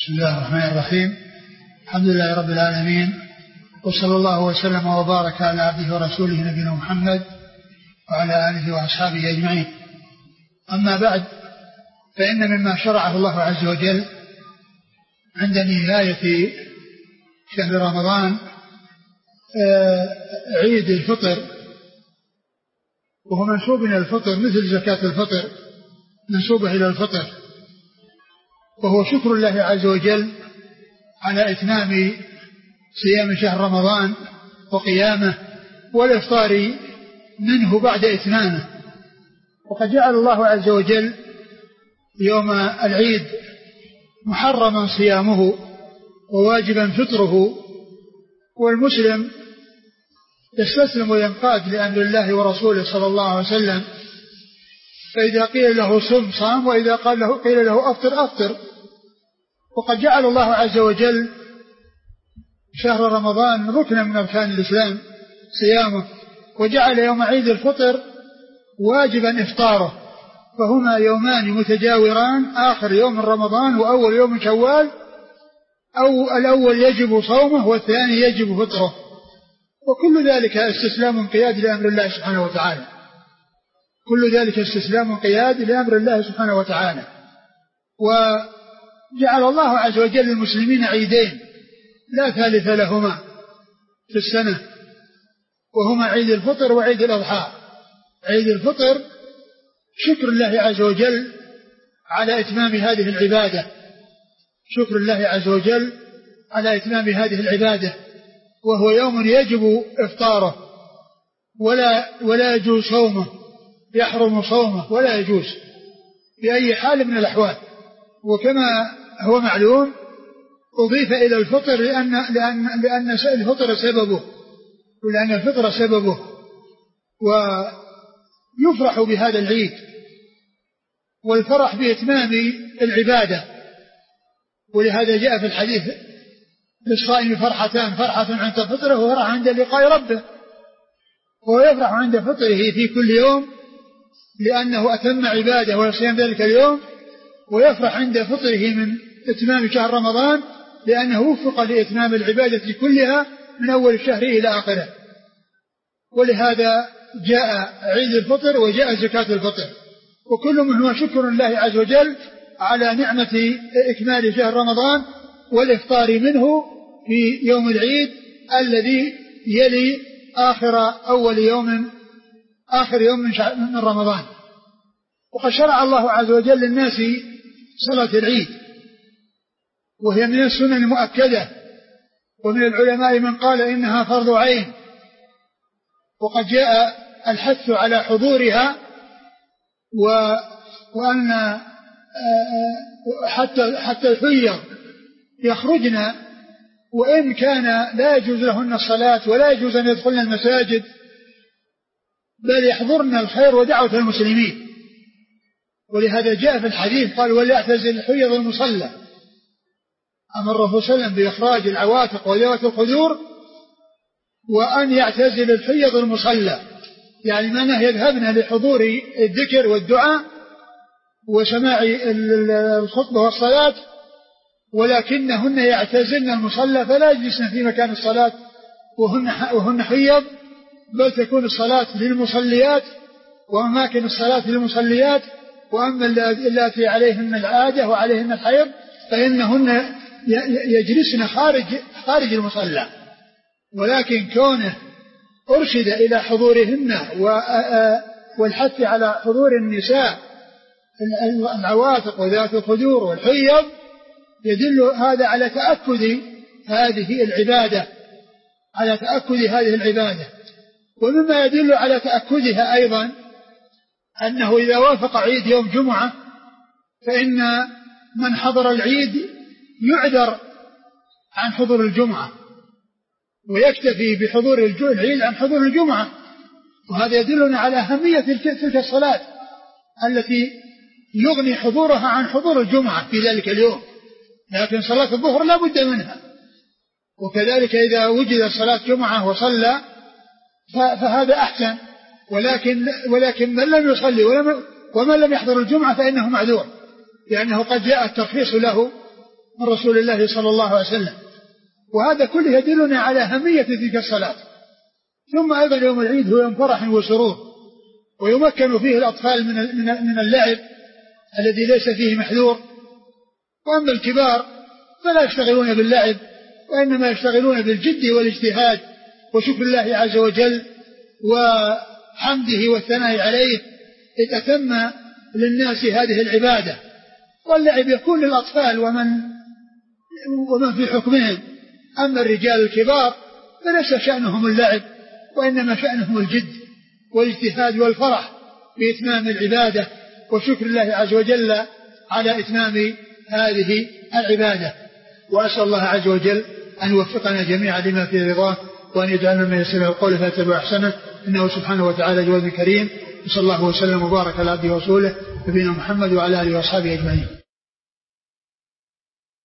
بسم الله الرحمن الرحيم. الحمد لله رب العالمين، وصلى الله وسلم وبارك على عبده ورسوله نبينا محمد وعلى آله وأصحابه أجمعين. أما بعد، فإن مما شرعه الله عز وجل عند نهاية شهر رمضان عيد الفطر، وهو منسوب إلى الفطر مثل زكاة الفطر منسوبة إلى الفطر، وهو شكر الله عز وجل على إتمام صيام شهر رمضان وقيامه والإفطار منه بعد إتمامه. وقد جعل الله عز وجل يوم العيد محرما صيامه وواجبا فطره، والمسلم يستسلم وينقاد لأمر الله ورسوله صلى الله عليه وسلم، فإذا قيل له صم صام، وإذا قيل له أفطر أفطر. وقد جعل الله عز وجل شهر رمضان ركنا من أركان الإسلام صيامه، وجعل يوم عيد الفطر واجبا إفطاره، فهما يومان متجاوران، آخر يوم من رمضان وأول يوم من شوال، أو الأول يجب صومه والثاني يجب فطره، وكل ذلك استسلام انقياد لأمر الله سبحانه وتعالى، كل ذلك استسلام انقياد لأمر الله سبحانه وتعالى. وجعل الله عز وجل للمسلمين عيدين لا ثالث لهما في السنة، وهما عيد الفطر وعيد الأضحى. عيد الفطر شكر الله عز وجل على إتمام هذه العبادة، شكر الله عز وجل على إتمام هذه العبادة، وهو يوم يجب إفطاره ولا يجوز صومه، يحرم صومه ولا يجوز بأي حال من الأحوال. وكما هو معلوم أضيف إلى الفطر لأن الفطر سببه، ولأن الفطر سببه، ويفرح بهذا العيد، والفرح بإتمام العبادة. ولهذا جاء في الحديث للصائم فرحتان، فرحة عند فطره وفرحة عند لقاء ربه. هو يفرح عند فطره في كل يوم لأنه أتم عبادة ويصيام ذلك اليوم، ويفرح عند فطره من إتمام شهر رمضان لأنه وفق لإتمام العبادة كلها من أول الشهر إلى آخره. ولهذا جاء عيد الفطر وجاء زكاة الفطر، وكل منهما شكر الله عز وجل على نعمة إكمال شهر رمضان والإفطار منه في يوم العيد الذي يلي آخر يوم من رمضان. وقد شرع الله عز وجل للناس صلاة العيد، وهي من السنن المؤكدة، ومن العلماء من قال إنها فرض عين. وقد جاء الحث على حضورها، وأن حتى الحيض يخرجن وإن كان لا يجوز لهن الصلاة ولا يجوز أن يدخلن المساجد، بل يحضرن الخير ودعوة المسلمين. ولهذا جاء في الحديث قال وليعتزل الحيض المصلى، أمر الرسول صلى الله عليه وسلم بإخراج العواتق وذوات الخدور، وأن يعتزل الحيض المصلى، يعني معناه يذهبن لحضور الذكر والدعاء وسماع الخطبة والصلاة، ولكنهن يعتزلن المصلى فلا يجلسن في مكان الصلاة وهن حيض، بل تكون الصلاة للمصليات وأماكن الصلاة للمصليات. وأما اللاتي عليهن العادة وعليهن الحيض فإنهن يجلسن خارج المصلى. ولكن كونه أرشد إلى حضورهن والحث على حضور النساء العواتق وذات الخدور والحيض، يدل هذا على تأكد هذه العبادة، على تأكد هذه العبادة. ومما يدل على تأكدها أيضا أنه إذا وافق عيد يوم جمعة فإن من حضر العيد يعذر عن حضور الجمعة، ويكتفي بحضور العيد عن حضور الجمعة. وهذا يدلنا على أهمية تلك الصلاة التي يغني حضورها عن حضور الجمعة في ذلك اليوم، لكن صلاة الظهر لا بد منها. وكذلك إذا وجد صلاة جمعة وصلى فهذا أحسن، ولكن من لم يصلي ومن لم يحضر الجمعة فإنه معذور، لأنه قد جاء الترخيص له من رسول الله صلى الله عليه وسلم. وهذا كله يدلنا على أهمية تلك الصلاة. ثم أيضا يوم العيد هو يوم فرح وسرور، ويمكن فيه الأطفال من اللعب الذي ليس فيه محذور. وأما الكبار فلا يشتغلون باللعب، وإنما يشتغلون بالجد والاجتهاد وشكر الله عز وجل وحمده والثناء عليه لتتم للناس هذه العبادة. واللعب يكون للأطفال ومن في حكمهم. أما الرجال الكبار فليس شأنهم اللعب، وإنما شأنهم الجد والاجتهاد والفرح بإتمام العبادة وشكر الله عز وجل على إتمام هذه العبادة. وأسأل الله عز وجل أن يوفقنا جميعا لما فيه رضاه، وأن يجعلنا من يستمع القول فيتبع أحسنه، إنه سبحانه وتعالى جواد كريم. وصلى الله وسلم وبارك على عبده ورسوله نبينا محمد وعلى آله وأصحابه أجمعين.